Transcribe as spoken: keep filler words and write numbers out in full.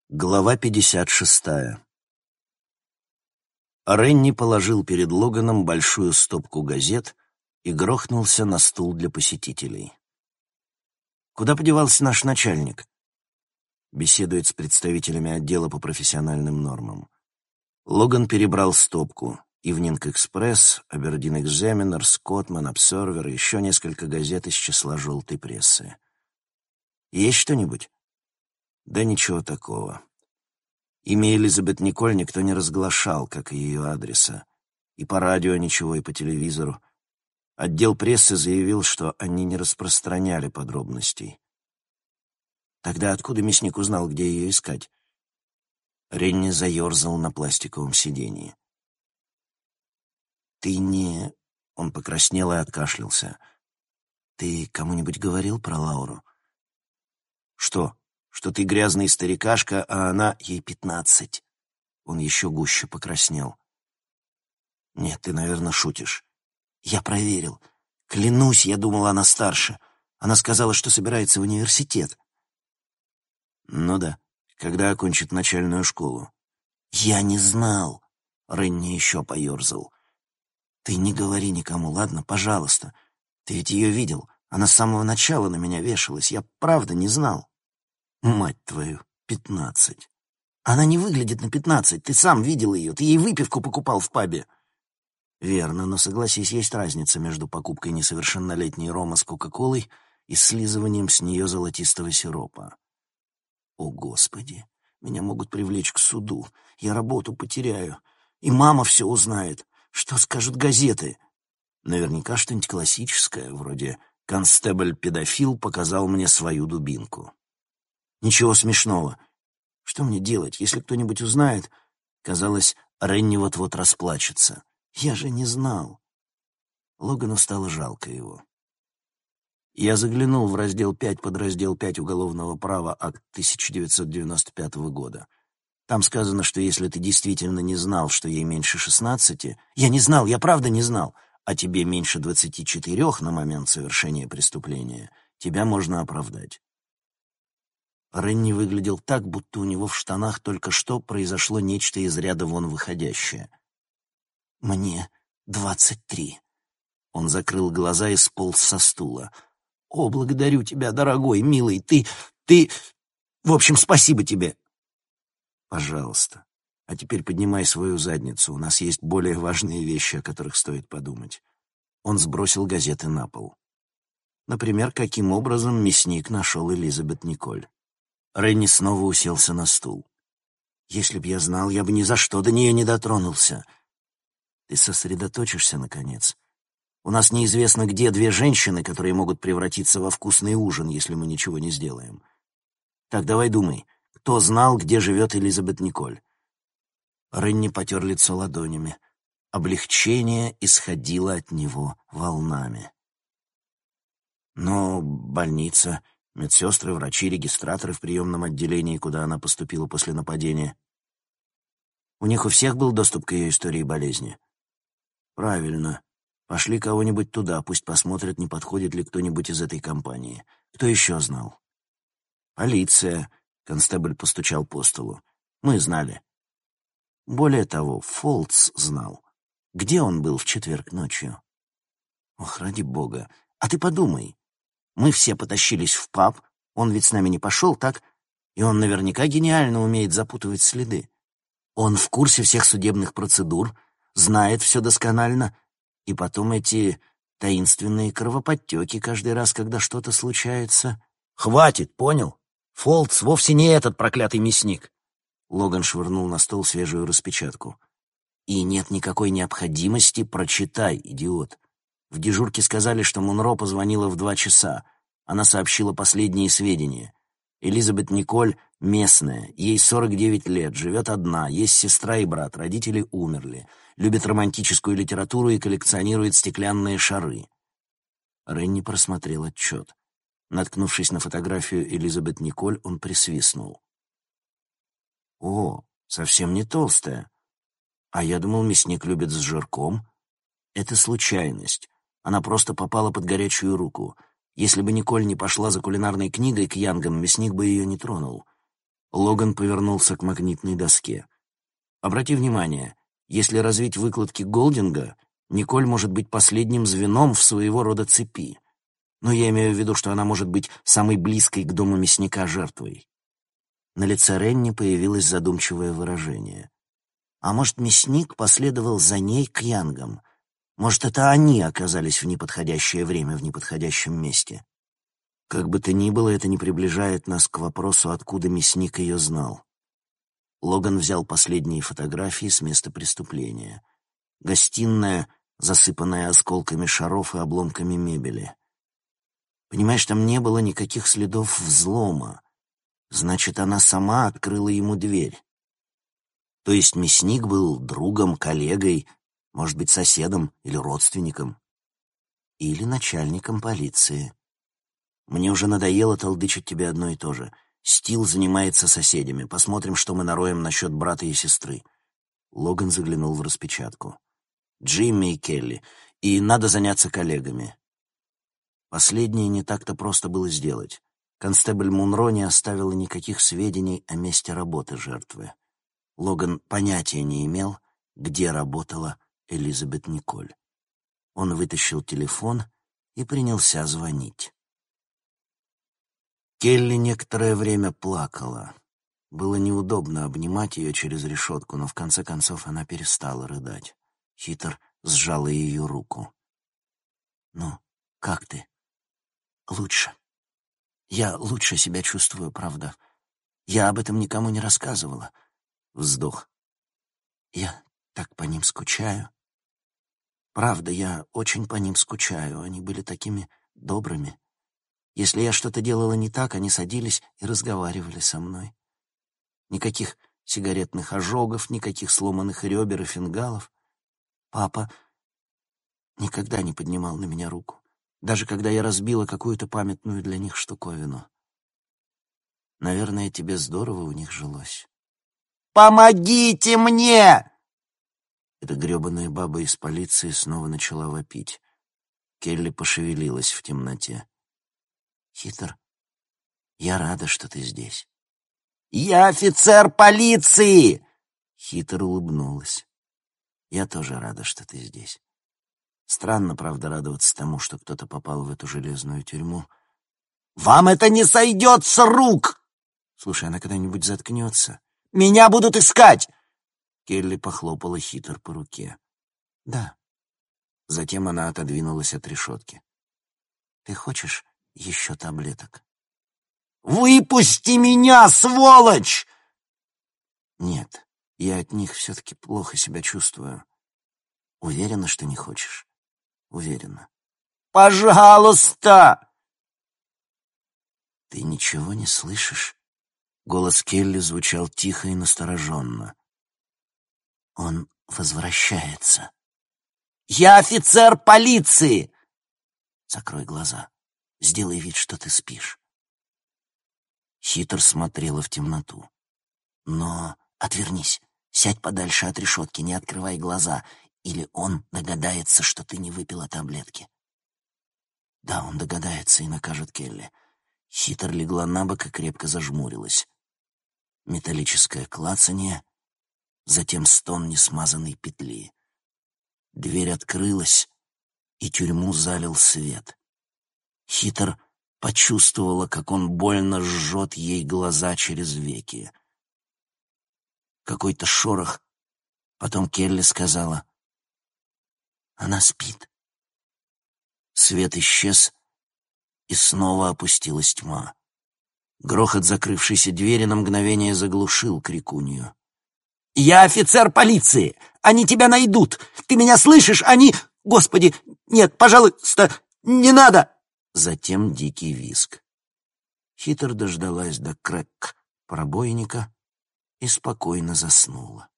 Глава пятьдесят шестая. Ренни положил перед Логаном большую стопку газет и грохнулся на стул для посетителей. «Куда подевался наш начальник?» Беседует с представителями отдела по профессиональным нормам. Логан перебрал стопку. «Ивнинг Экспресс», «Абердин Экзаменер», «Скоттман», «Обсервер» и еще несколько газет из числа желтой прессы. «Есть что-нибудь?» «Да ничего такого». Имя Элизабет Николь никто не разглашал, как и ее адреса. И по радио ничего, и по телевизору. Отдел прессы заявил, что они не распространяли подробностей. Тогда откуда мясник узнал, где ее искать? Ренни заерзал на пластиковом сиденье. «Ты не...» — он покраснел и откашлялся. «Ты кому-нибудь говорил про Лауру?» «Что? Что ты грязный старикашка, а она...» «Ей пятнадцать». Он еще гуще покраснел. «Нет, ты, наверное, шутишь». «Я проверил. Клянусь, я думала, она старше. Она сказала, что собирается в университет». «Ну да, когда окончит начальную школу». «Я не знал». Ренни еще поерзал. «Ты не говори никому, ладно? Пожалуйста. Ты ведь ее видел. Она с самого начала на меня вешалась. Я правда не знал». «Мать твою, пятнадцать. Она не выглядит на пятнадцать. Ты сам видел ее. Ты ей выпивку покупал в пабе». «Верно, но согласись, есть разница между покупкой несовершеннолетней рома с Кока-Колой и слизыванием с нее золотистого сиропа». «О, Господи, меня могут привлечь к суду. Я работу потеряю. И мама все узнает. Что скажут газеты?» «Наверняка что-нибудь классическое, вроде «Констебль-педофил показал мне свою дубинку». Ничего смешного. Что мне делать, если кто-нибудь узнает?» Казалось, Ренни вот-вот расплачется. «Я же не знал». Логану стало жалко его. Я заглянул в раздел пять, подраздел пять Уголовного права, акт тысяча девятьсот девяносто пятого года. Там сказано, что если ты действительно не знал, что ей меньше шестнадцати... Я не знал, я правда не знал. А тебе меньше двадцати четырех на момент совершения преступления, тебя можно оправдать. Ренни выглядел так, будто у него в штанах только что произошло нечто из ряда вон выходящее. «Мне двадцать три». Он закрыл глаза и сполз со стула. «О, благодарю тебя, дорогой, милый, ты... ты... В общем, спасибо тебе». «Пожалуйста. А теперь поднимай свою задницу. У нас есть более важные вещи, о которых стоит подумать». Он сбросил газеты на пол. Например, каким образом мясник нашел Элизабет Николь. Ренни снова уселся на стул. «Если б я знал, я бы ни за что до нее не дотронулся». «Ты сосредоточишься, наконец? У нас неизвестно, где две женщины, которые могут превратиться во вкусный ужин, если мы ничего не сделаем. Так, давай думай, кто знал, где живет Элизабет Николь?» Ренни потер лицо ладонями. Облегчение исходило от него волнами. «Но больница, медсестры, врачи, регистраторы в приемном отделении, куда она поступила после нападения. У них у всех был доступ к ее истории болезни?» «Правильно. Пошли кого-нибудь туда, пусть посмотрят, не подходит ли кто-нибудь из этой компании. Кто еще знал?» «Полиция», — констебль постучал по столу. «Мы знали. Более того, Фолтс знал. Где он был в четверг ночью?» «Ох, ради бога. А ты подумай. Мы все потащились в паб, он ведь с нами не пошел, так? И он наверняка гениально умеет запутывать следы. Он в курсе всех судебных процедур, знает все досконально, и потом эти таинственные кровоподтеки каждый раз, когда что-то случается». «Хватит, понял? Фолтс вовсе не этот проклятый мясник». Логан швырнул на стол свежую распечатку. «И нет никакой необходимости, прочитай, идиот. В дежурке сказали, что Мунро позвонила в два часа. Она сообщила последние сведения. Элизабет Николь местная, ей сорок девять лет, живет одна, есть сестра и брат, родители умерли, любит романтическую литературу и коллекционирует стеклянные шары». Ренни просмотрел отчет. Наткнувшись на фотографию Элизабет Николь, он присвистнул. «О, совсем не толстая. А я думал, мясник любит с жирком. Это случайность. Она просто попала под горячую руку. Если бы Николь не пошла за кулинарной книгой к Янгам, мясник бы ее не тронул. Логан повернулся к магнитной доске. Обрати внимание, если развить выкладки Голдинга, Николь может быть последним звеном в своего рода цепи. Но я имею в виду, что она может быть самой близкой к дому мясника жертвой. На лице Ренни появилось задумчивое выражение. А может, мясник последовал за ней к Янгам? Может, это они оказались в неподходящее время в неподходящем месте? Как бы то ни было, это не приближает нас к вопросу, откуда мясник ее знал. Логан взял последние фотографии с места преступления. Гостиная, засыпанная осколками шаров и обломками мебели. Понимаешь, там не было никаких следов взлома. Значит, она сама открыла ему дверь. То есть мясник был другом, коллегой, может быть, соседом или родственником. Или начальником полиции. Мне уже надоело толдычить тебе одно и то же. Стил занимается соседями. Посмотрим, что мы нароем насчет брата и сестры. Логан заглянул в распечатку. Джимми и Келли. И надо заняться коллегами. Последнее не так-то просто было сделать. Констебль Мунро не оставила никаких сведений о месте работы жертвы. Логан понятия не имел, где работала Элизабет Николь. Он вытащил телефон и принялся звонить. Келли некоторое время плакала. Было неудобно обнимать ее через решетку, но в конце концов она перестала рыдать. Хитр сжала ее руку. «Ну, как ты?» «Лучше. Я лучше себя чувствую, правда. Я об этом никому не рассказывала». Вздох. «Я так по ним скучаю. Правда, я очень по ним скучаю. Они были такими добрыми. Если я что-то делала не так, они садились и разговаривали со мной. Никаких сигаретных ожогов, никаких сломанных ребер и фингалов. Папа никогда не поднимал на меня руку, даже когда я разбила какую-то памятную для них штуковину. Наверное, тебе здорово у них жилось». «Помогите мне!» Эта гребаная баба из полиции снова начала вопить. Келли пошевелилась в темноте. «Хитр, я рада, что ты здесь». «Я офицер полиции!» Хитр улыбнулась. «Я тоже рада, что ты здесь. Странно, правда, радоваться тому, что кто-то попал в эту железную тюрьму». «Вам это не сойдет с рук!» «Слушай, она когда-нибудь заткнется?» «Меня будут искать!» Келли похлопала Хитр по руке. «Да». Затем она отодвинулась от решетки. «Ты хочешь еще таблеток?» «Выпусти меня, сволочь!» «Нет, я от них все-таки плохо себя чувствую». «Уверена, что не хочешь?» «Уверена». «Пожалуйста!» «Ты ничего не слышишь?» Голос Келли звучал тихо и настороженно. «Он возвращается». «Я офицер полиции!» «Закрой глаза. Сделай вид, что ты спишь». Хитр смотрела в темноту. «Но отвернись. Сядь подальше от решетки, не открывай глаза, или он догадается, что ты не выпила таблетки». «Да, он догадается и накажет Келли». Хитр легла на бок и крепко зажмурилась. Металлическое клацанье, затем стон несмазанной петли. Дверь открылась, и тюрьму залил свет. Хитр почувствовала, как он больно жжет ей глаза через веки. Какой-то шорох. Потом Келли сказала: «Она спит». Свет исчез, и снова опустилась тьма. Грохот закрывшейся двери на мгновение заглушил крикунью. «Я офицер полиции! Они тебя найдут! Ты меня слышишь? Они... Господи, нет, пожалуйста, не надо!» Затем дикий визг. Хитр дождалась до крэк пробойника и спокойно заснула.